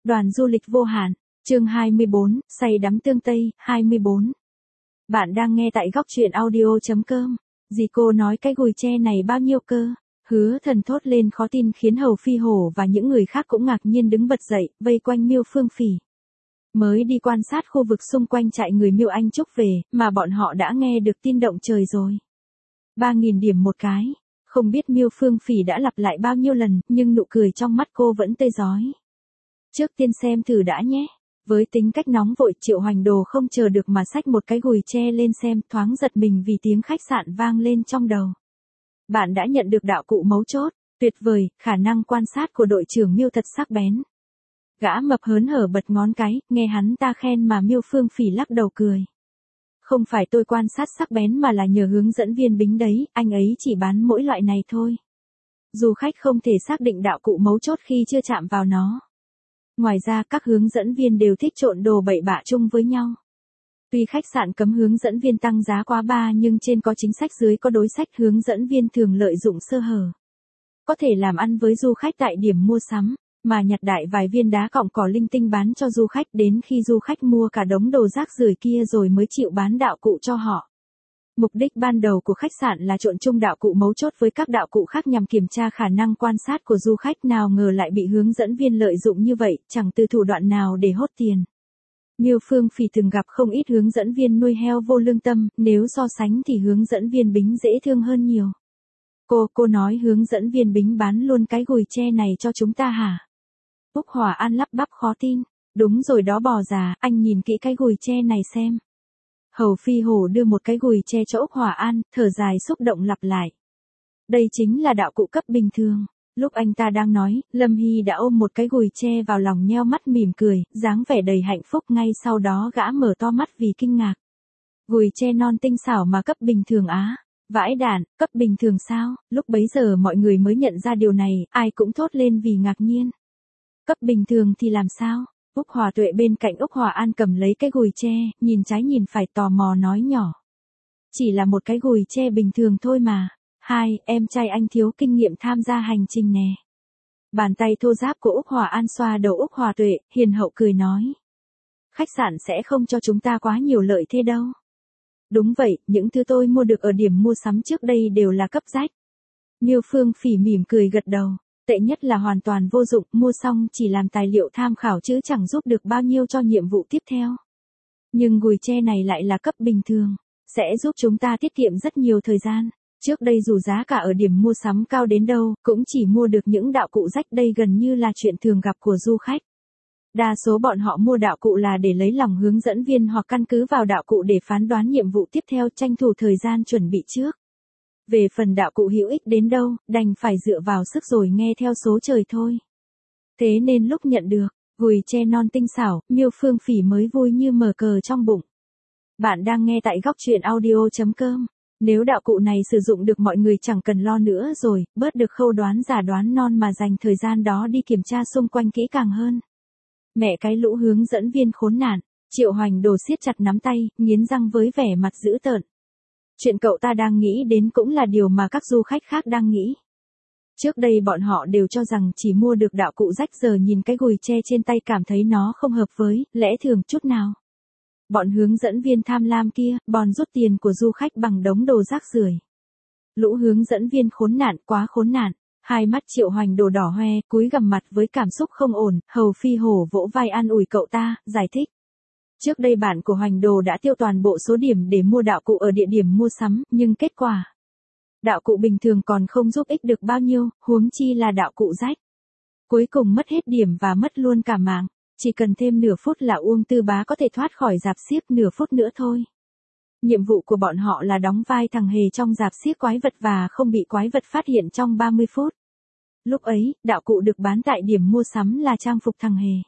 Đoàn du lịch vô hạn, chương 24, say đắm tương Tây, 24. Bạn đang nghe tại góc truyện audio.com. Dì cô nói cái gùi tre này bao nhiêu cơ? Hứa Thần thốt lên khó tin khiến Hầu Phi Hổ và những người khác cũng ngạc nhiên đứng bật dậy, vây quanh Miêu Phương Phỉ. Mới đi quan sát khu vực xung quanh trại người Miêu Anh Trúc về, mà bọn họ đã nghe được tin động trời rồi. 3.000 điểm một cái. Không biết Miêu Phương Phỉ đã lặp lại bao nhiêu lần, nhưng nụ cười trong mắt cô vẫn tươi rói. Trước tiên xem thử đã nhé. Với tính cách nóng vội, Triệu Hoành Đồ không chờ được mà xách một cái gùi tre lên xem, thoáng giật mình vì tiếng khách sạn vang lên trong đầu. Bạn đã nhận được đạo cụ mấu chốt, tuyệt vời, khả năng quan sát của đội trưởng Miêu thật sắc bén. Gã mập hớn hở bật ngón cái, nghe hắn ta khen mà Miêu Phương Phỉ lắc đầu cười. Không phải tôi quan sát sắc bén mà là nhờ hướng dẫn viên Bính đấy, anh ấy chỉ bán mỗi loại này thôi. Du khách không thể xác định đạo cụ mấu chốt khi chưa chạm vào nó. Ngoài ra các hướng dẫn viên đều thích trộn đồ bậy bạ chung với nhau. Tuy khách sạn cấm hướng dẫn viên tăng giá quá ba nhưng trên có chính sách dưới có đối sách, hướng dẫn viên thường lợi dụng sơ hở. Có thể làm ăn với du khách tại điểm mua sắm, mà nhặt đại vài viên đá cọng cỏ linh tinh bán cho du khách, đến khi du khách mua cả đống đồ rác rưởi kia rồi mới chịu bán đạo cụ cho họ. Mục đích ban đầu của khách sạn là trộn chung đạo cụ mấu chốt với các đạo cụ khác nhằm kiểm tra khả năng quan sát của du khách, nào ngờ lại bị hướng dẫn viên lợi dụng như vậy, chẳng từ thủ đoạn nào để hốt tiền. Miêu Phương Phỉ từng gặp không ít hướng dẫn viên nuôi heo vô lương tâm, nếu so sánh thì hướng dẫn viên Bính dễ thương hơn nhiều. Cô nói hướng dẫn viên Bính bán luôn cái gùi tre này cho chúng ta hả? Úc Hòa An lắp bắp khó tin. Đúng rồi đó bò già, anh nhìn kỹ cái gùi tre này xem. Hầu Phi Hổ đưa một cái gùi tre cho Úc Hòa An, thở dài xúc động lặp lại. Đây chính là đạo cụ cấp bình thường. Lúc anh ta đang nói, Lâm Hy đã ôm một cái gùi tre vào lòng, nheo mắt mỉm cười, dáng vẻ đầy hạnh phúc. Ngay sau đó gã mở to mắt vì kinh ngạc. Gùi tre non tinh xảo mà cấp bình thường á? Vãi đản, cấp bình thường sao? Lúc bấy giờ mọi người mới nhận ra điều này, ai cũng thốt lên vì ngạc nhiên. Cấp bình thường thì làm sao? Úc Hòa Tuệ bên cạnh Úc Hòa An cầm lấy cái gùi tre, nhìn trái nhìn phải tò mò nói nhỏ. Chỉ là một cái gùi tre bình thường thôi mà. Hai, em trai anh thiếu kinh nghiệm tham gia hành trình nè. Bàn tay thô ráp của Úc Hòa An xoa đầu Úc Hòa Tuệ, hiền hậu cười nói. Khách sạn sẽ không cho chúng ta quá nhiều lợi thế đâu. Đúng vậy, những thứ tôi mua được ở điểm mua sắm trước đây đều là cấp rách. Miêu Phương Phỉ mỉm cười gật đầu. Tệ nhất là hoàn toàn vô dụng, mua xong chỉ làm tài liệu tham khảo chứ chẳng giúp được bao nhiêu cho nhiệm vụ tiếp theo. Nhưng gùi tre này lại là cấp bình thường, sẽ giúp chúng ta tiết kiệm rất nhiều thời gian. Trước đây dù giá cả ở điểm mua sắm cao đến đâu, cũng chỉ mua được những đạo cụ rách, đây gần như là chuyện thường gặp của du khách. Đa số bọn họ mua đạo cụ là để lấy lòng hướng dẫn viên hoặc căn cứ vào đạo cụ để phán đoán nhiệm vụ tiếp theo, tranh thủ thời gian chuẩn bị trước. Về phần đạo cụ hữu ích đến đâu, đành phải dựa vào sức rồi nghe theo số trời thôi. Thế nên lúc nhận được gùi tre non tinh xảo, Miêu Phương Phỉ mới vui như mở cờ trong bụng. Bạn đang nghe tại góc truyện audio.com. Nếu đạo cụ này sử dụng được, mọi người chẳng cần lo nữa rồi, bớt được khâu đoán giả đoán non mà dành thời gian đó đi kiểm tra xung quanh kỹ càng hơn. Mẹ cái lũ hướng dẫn viên khốn nạn. Triệu Hoành Đồ siết chặt nắm tay, nghiến răng với vẻ mặt dữ tợn. Chuyện cậu ta đang nghĩ đến cũng là điều mà các du khách khác đang nghĩ. Trước đây bọn họ đều cho rằng chỉ mua được đạo cụ rách, giờ nhìn cái gùi tre trên tay cảm thấy nó không hợp với lẽ thường chút nào. Bọn hướng dẫn viên tham lam kia, bòn rút tiền của du khách bằng đống đồ rác rưởi. Lũ hướng dẫn viên khốn nạn, quá khốn nạn. Hai mắt Triệu Hoành Đồ đỏ hoe, cúi gằm mặt với cảm xúc không ổn. Hầu Phi Hổ vỗ vai an ủi cậu ta, giải thích. Trước đây bạn của Hoành Đồ đã tiêu toàn bộ số điểm để mua đạo cụ ở địa điểm mua sắm, nhưng kết quả, đạo cụ bình thường còn không giúp ích được bao nhiêu, huống chi là đạo cụ rách. Cuối cùng mất hết điểm và mất luôn cả mạng. Chỉ cần thêm nửa phút là Uông Tư Bá có thể thoát khỏi rạp xiếc, nửa phút nữa thôi. Nhiệm vụ của bọn họ là đóng vai thằng hề trong rạp xiếc quái vật và không bị quái vật phát hiện trong 30 phút. Lúc ấy, đạo cụ được bán tại điểm mua sắm là trang phục thằng hề.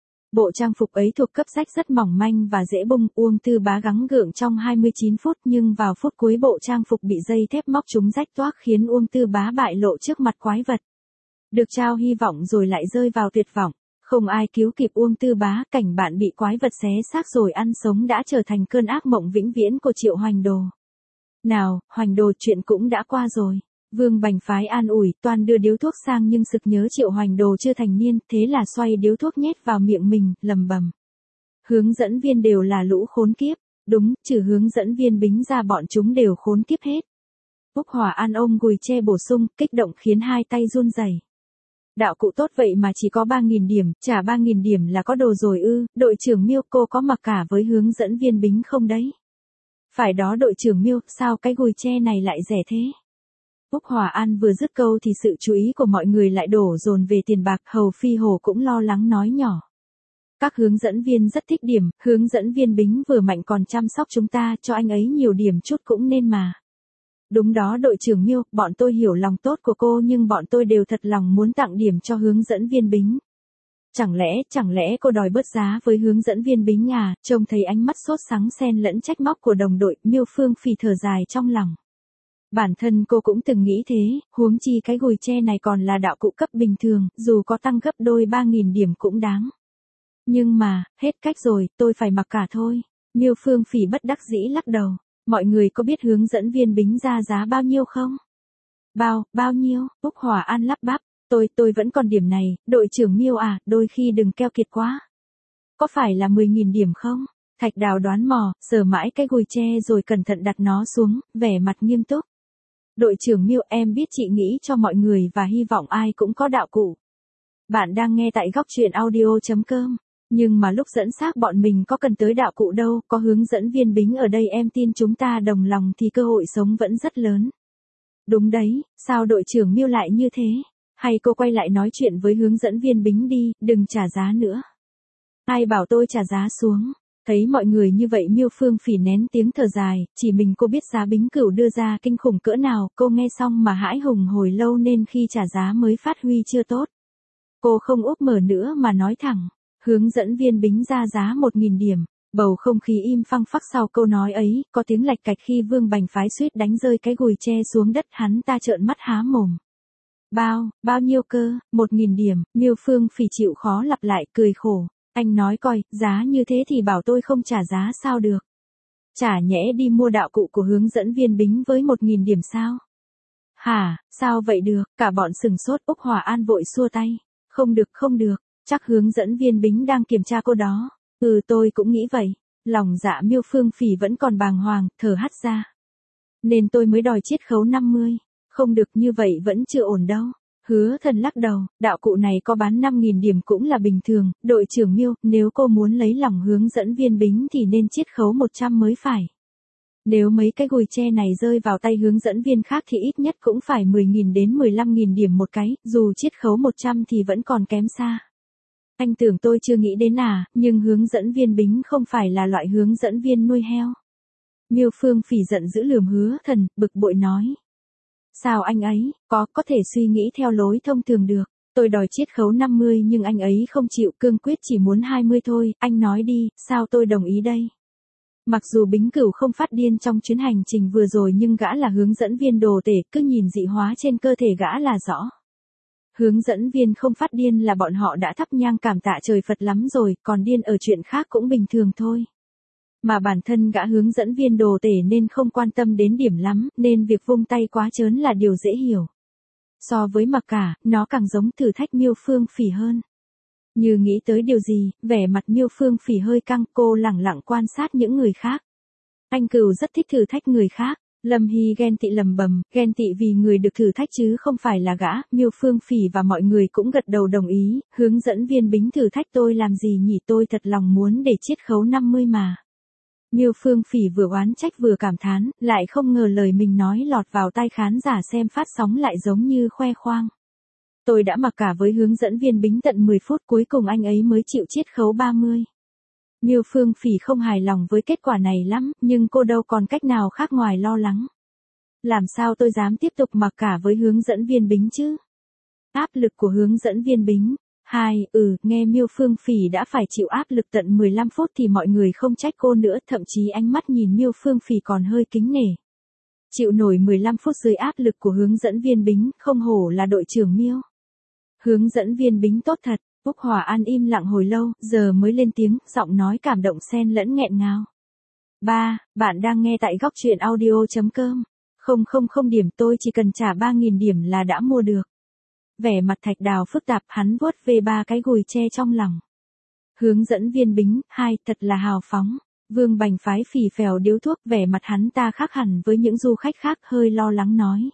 Bộ trang phục ấy thuộc cấp rách, rất mỏng manh và dễ bung. Uông Tư Bá gắng gượng trong 29 phút nhưng vào phút cuối bộ trang phục bị dây thép móc trúng rách toác, khiến Uông Tư Bá bại lộ trước mặt quái vật. Được trao hy vọng rồi lại rơi vào tuyệt vọng. Không ai cứu kịp Uông Tư Bá, cảnh bạn bị quái vật xé xác rồi ăn sống đã trở thành cơn ác mộng vĩnh viễn của Triệu Hoành Đồ. Nào, Hoành Đồ, chuyện cũng đã qua rồi. Vương Bành phái an ủi, toan đưa điếu thuốc sang nhưng sực nhớ Triệu Hoành Đồ chưa thành niên, thế là xoay điếu thuốc nhét vào miệng mình, lầm bầm. Hướng dẫn viên đều là lũ khốn kiếp, đúng, trừ hướng dẫn viên Bính ra bọn chúng đều khốn kiếp hết. Úc Hòa An ôm gùi tre bổ sung, kích động khiến hai tay run rẩy. Đạo cụ tốt vậy mà chỉ có 3.000 điểm, trả 3.000 điểm là có đồ rồi ư, đội trưởng Miêu cô có mặc cả với hướng dẫn viên Bính không đấy? Phải đó đội trưởng Miêu, sao cái gùi tre này lại rẻ thế? Úc Hòa An vừa dứt câu thì sự chú ý của mọi người lại đổ dồn về tiền bạc, Hầu Phi Hổ cũng lo lắng nói nhỏ. Các hướng dẫn viên rất thích điểm, hướng dẫn viên Bính vừa mạnh còn chăm sóc chúng ta, cho anh ấy nhiều điểm chút cũng nên mà. Đúng đó đội trưởng Miêu, bọn tôi hiểu lòng tốt của cô nhưng bọn tôi đều thật lòng muốn tặng điểm cho hướng dẫn viên Bính. Chẳng lẽ cô đòi bớt giá với hướng dẫn viên Bính à? Trông thấy ánh mắt sốt sắng xen lẫn trách móc của đồng đội, Miêu Phương Phỉ thở dài trong lòng. Bản thân cô cũng từng nghĩ thế, huống chi cái gùi tre này còn là đạo cụ cấp bình thường, dù có tăng gấp đôi 3.000 điểm cũng đáng. Nhưng mà, hết cách rồi, tôi phải mặc cả thôi. Miêu Phương Phỉ bất đắc dĩ lắc đầu. Mọi người có biết hướng dẫn viên Bính ra giá bao nhiêu không? Bao nhiêu? Úc Hòa An lắp bắp. Tôi vẫn còn điểm này, đội trưởng Miêu à, đôi khi đừng keo kiệt quá. Có phải là 10.000 điểm không? Thạch Đào đoán mò, sờ mãi cái gùi tre rồi cẩn thận đặt nó xuống, vẻ mặt nghiêm túc. Đội trưởng Miêu, em biết chị nghĩ cho mọi người và hy vọng ai cũng có đạo cụ. Bạn đang nghe tại góc truyện audio.com. Nhưng mà lúc dẫn xác bọn mình có cần tới đạo cụ đâu, có hướng dẫn viên Bính ở đây em tin chúng ta đồng lòng thì cơ hội sống vẫn rất lớn. Đúng đấy, sao đội trưởng Miêu lại như thế? Hay cô quay lại nói chuyện với hướng dẫn viên Bính đi, đừng trả giá nữa. Ai bảo tôi trả giá xuống? Thấy mọi người như vậy Miêu Phương Phỉ nén tiếng thở dài, chỉ mình cô biết giá Bính Cửu đưa ra kinh khủng cỡ nào, cô nghe xong mà hãi hùng hồi lâu nên khi trả giá mới phát huy chưa tốt. Cô không úp mở nữa mà nói thẳng. Hướng dẫn viên Bính ra giá 1.000 điểm, bầu không khí im phăng phắc sau câu nói ấy, có tiếng lạch cạch khi Vương Bành phái suýt đánh rơi cái gùi tre xuống đất, hắn ta trợn mắt há mồm. Bao nhiêu cơ? 1.000 điểm, Miêu Phương Phỉ chịu khó lặp lại, cười khổ. Anh nói coi, giá như thế thì bảo tôi không trả giá sao được? Chả nhẽ đi mua đạo cụ của hướng dẫn viên Bính với 1.000 điểm sao? Hả, sao vậy được? Cả bọn sừng sốt. Úc Hòa An vội xua tay. Không được. Chắc hướng dẫn viên Bính đang kiểm tra cô đó. Tôi cũng nghĩ vậy. Lòng dạ Miêu Phương Phỉ vẫn còn bàng hoàng, thở hắt ra. Nên tôi mới đòi chiết khấu 50. Không được, như vậy vẫn chưa ổn đâu. Hứa Thần lắc đầu, đạo cụ này có bán 5.000 điểm cũng là bình thường. Đội trưởng Miêu, nếu cô muốn lấy lòng hướng dẫn viên Bính thì nên chiết khấu 100 mới phải. Nếu mấy cái gùi tre này rơi vào tay hướng dẫn viên khác thì ít nhất cũng phải 10.000 đến 15.000 điểm một cái, dù chiết khấu 100 thì vẫn còn kém xa. Anh tưởng tôi chưa nghĩ đến à, nhưng hướng dẫn viên Bính không phải là loại hướng dẫn viên nuôi heo. Miêu Phương Phỉ giận dữ lườm Hứa Thần, bực bội nói. Sao anh ấy, có thể suy nghĩ theo lối thông thường được. Tôi đòi chiết khấu 50 nhưng anh ấy không chịu, cương quyết chỉ muốn 20 thôi, anh nói đi, sao tôi đồng ý đây? Mặc dù Bính Cửu không phát điên trong chuyến hành trình vừa rồi nhưng gã là hướng dẫn viên đồ tể, cứ nhìn dị hóa trên cơ thể gã là rõ. Hướng dẫn viên không phát điên là bọn họ đã thắp nhang cảm tạ trời Phật lắm rồi, còn điên ở chuyện khác cũng bình thường thôi. Mà bản thân gã hướng dẫn viên đồ tể nên không quan tâm đến điểm lắm, nên việc vung tay quá trớn là điều dễ hiểu. So với mặc cả, nó càng giống thử thách Miêu Phương Phỉ hơn. Như nghĩ tới điều gì, vẻ mặt Miêu Phương Phỉ hơi căng, cô lẳng lặng quan sát những người khác. Anh Cửu rất thích thử thách người khác. Lâm Hy ghen tị lầm bầm, ghen tị vì người được thử thách chứ không phải là gã. Miêu Phương Phỉ và mọi người cũng gật đầu đồng ý. Hướng dẫn viên Bính thử thách tôi làm gì nhỉ, tôi thật lòng muốn để chiết khấu 50 mà. Miêu Phương Phỉ vừa oán trách vừa cảm thán, lại không ngờ lời mình nói lọt vào tai khán giả xem phát sóng lại giống như khoe khoang. Tôi đã mặc cả với hướng dẫn viên Bính tận 10 phút, cuối cùng anh ấy mới chịu chiết khấu 30. Miêu Phương Phỉ không hài lòng với kết quả này lắm, nhưng cô đâu còn cách nào khác ngoài lo lắng. Làm sao tôi dám tiếp tục mặc cả với hướng dẫn viên Bính chứ? Áp lực của hướng dẫn viên Bính. Nghe Miêu Phương Phỉ đã phải chịu áp lực tận 15 phút thì mọi người không trách cô nữa, thậm chí ánh mắt nhìn Miêu Phương Phỉ còn hơi kính nể. Chịu nổi 15 phút dưới áp lực của hướng dẫn viên Bính, không hổ là đội trưởng Miêu. Hướng dẫn viên Bính tốt thật. Úc Hòa An im lặng hồi lâu, giờ mới lên tiếng, giọng nói cảm động xen lẫn nghẹn ngào. Bạn đang nghe tại góc truyện audio.com. Không điểm, tôi chỉ cần trả 3.000 điểm là đã mua được. Vẻ mặt Thạch Đào phức tạp, hắn vuốt về ba cái gùi tre trong lòng. Hướng dẫn viên Bính, thật là hào phóng. Vương Bành Phái phì phèo điếu thuốc, vẻ mặt hắn ta khác hẳn với những du khách khác, hơi lo lắng nói.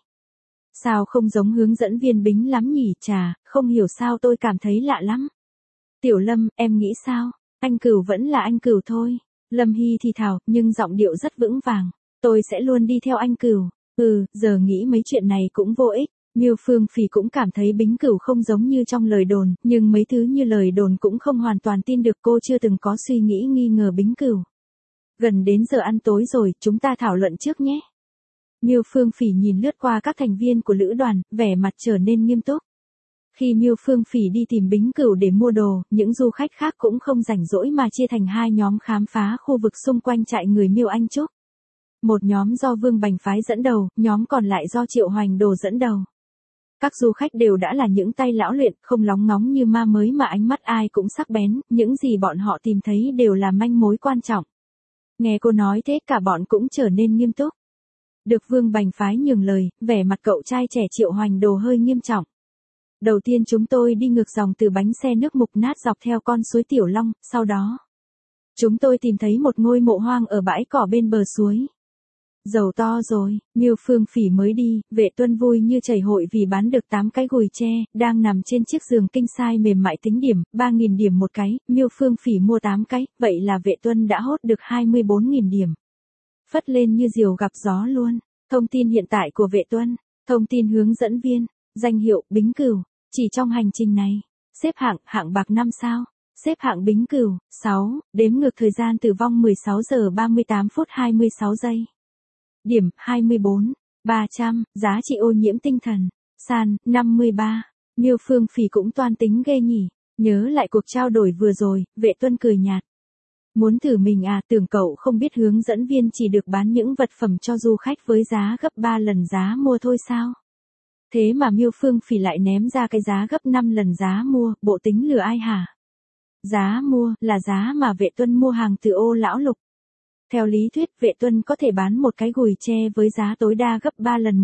Sao không giống hướng dẫn viên Bính lắm nhỉ, chà, không hiểu sao tôi cảm thấy lạ lắm. Tiểu Lâm, em nghĩ sao? Anh Cửu vẫn là anh Cửu thôi. Lâm Hy thì thào, nhưng giọng điệu rất vững vàng. Tôi sẽ luôn đi theo anh Cửu. Giờ nghĩ mấy chuyện này cũng vô ích. Miêu Phương Phỉ cũng cảm thấy Bính Cửu không giống như trong lời đồn, nhưng mấy thứ như lời đồn cũng không hoàn toàn tin được, cô chưa từng có suy nghĩ nghi ngờ Bính Cửu. Gần đến giờ ăn tối rồi, chúng ta thảo luận trước nhé. Miêu Phương Phỉ nhìn lướt qua các thành viên của lữ đoàn, vẻ mặt trở nên nghiêm túc. Khi Miêu Phương Phỉ đi tìm Bính Cửu để mua đồ, những du khách khác cũng không rảnh rỗi mà chia thành hai nhóm khám phá khu vực xung quanh trại người Miêu Anh Trúc. Một nhóm do Vương Bành Phái dẫn đầu, nhóm còn lại do Triệu Hoành Đồ dẫn đầu. Các du khách đều đã là những tay lão luyện, không lóng ngóng như ma mới mà ánh mắt ai cũng sắc bén, những gì bọn họ tìm thấy đều là manh mối quan trọng. Nghe cô nói thế cả bọn cũng trở nên nghiêm túc. Được Vương Bành Phái nhường lời, vẻ mặt cậu trai trẻ Triệu Hoành Đồ hơi nghiêm trọng. Đầu tiên chúng tôi đi ngược dòng từ bánh xe nước mục nát dọc theo con suối Tiểu Long, sau đó chúng tôi tìm thấy một ngôi mộ hoang ở bãi cỏ bên bờ suối. Giàu to rồi, Miêu Phương Phỉ mới đi, Vệ Tuân vui như chảy hội vì bán được 8 cái gùi tre, đang nằm trên chiếc giường king size mềm mại tính điểm, 3.000 điểm một cái, Miêu Phương Phỉ mua 8 cái, vậy là Vệ Tuân đã hốt được 24.000 điểm. Phất lên như diều gặp gió luôn. Thông tin hiện tại của Vệ Tuân, thông tin hướng dẫn viên, danh hiệu Bính Cửu, chỉ trong hành trình này, xếp hạng bạc 5 sao, xếp hạng Bính Cửu, 6, đếm ngược thời gian tử vong 16 giờ 38 phút 26 giây. Điểm, 24, 300, giá trị ô nhiễm tinh thần, san, 53. Miêu Phương Phỉ cũng toan tính ghê nhỉ, nhớ lại cuộc trao đổi vừa rồi, Vệ Tuân cười nhạt. Muốn thử mình à, tưởng cậu không biết hướng dẫn viên chỉ được bán những vật phẩm cho du khách với giá gấp 3 lần giá mua thôi sao? Thế mà Miêu Phương Phỉ lại ném ra cái giá gấp 5 lần giá mua, bộ tính lừa ai hả? Giá mua, là giá mà Vệ Tuân mua hàng từ Ô Lão Lục. Theo lý thuyết, Vệ Tuân có thể bán một cái gùi tre với giá tối đa gấp 3 lần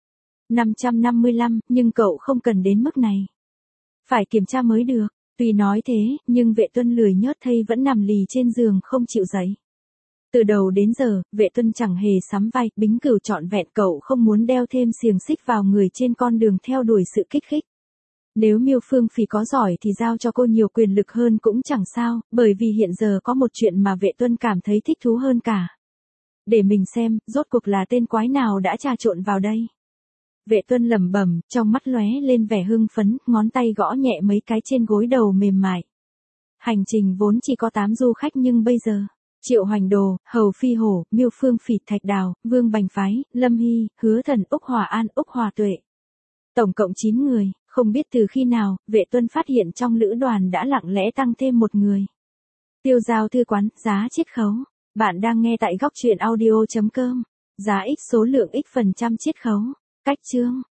555, nhưng cậu không cần đến mức này. Phải kiểm tra mới được. Tuy nói thế, nhưng Vệ Tuân lười nhớt thây vẫn nằm lì trên giường không chịu dậy. Từ đầu đến giờ, Vệ Tuân chẳng hề sắm vai, Bính Cửu trọn vẹn, cậu không muốn đeo thêm xiềng xích vào người trên con đường theo đuổi sự kích thích. Nếu Miêu Phương Phỉ có giỏi thì giao cho cô nhiều quyền lực hơn cũng chẳng sao, bởi vì hiện giờ có một chuyện mà Vệ Tuân cảm thấy thích thú hơn cả. Để mình xem, rốt cuộc là tên quái nào đã trà trộn vào đây. Vệ Tuân lẩm bẩm, trong mắt lóe lên vẻ hưng phấn, ngón tay gõ nhẹ mấy cái trên gối đầu mềm mại. Hành trình vốn chỉ có 8 du khách nhưng bây giờ, Triệu Hoành Đồ, Hầu Phi Hổ, Miêu Phương Phỉ, Thạch Đào, Vương Bành Phái, Lâm Hy, Hứa Thần, Úc Hòa An, Úc Hòa Tuệ. Tổng cộng 9 người, không biết từ khi nào, Vệ Tuân phát hiện trong lữ đoàn đã lặng lẽ tăng thêm một người. Tiêu Giao Thư Quán, giá chiết khấu. Bạn đang nghe tại góc truyện audio.com. Giá x số lượng x% chiết khấu. Cách chương.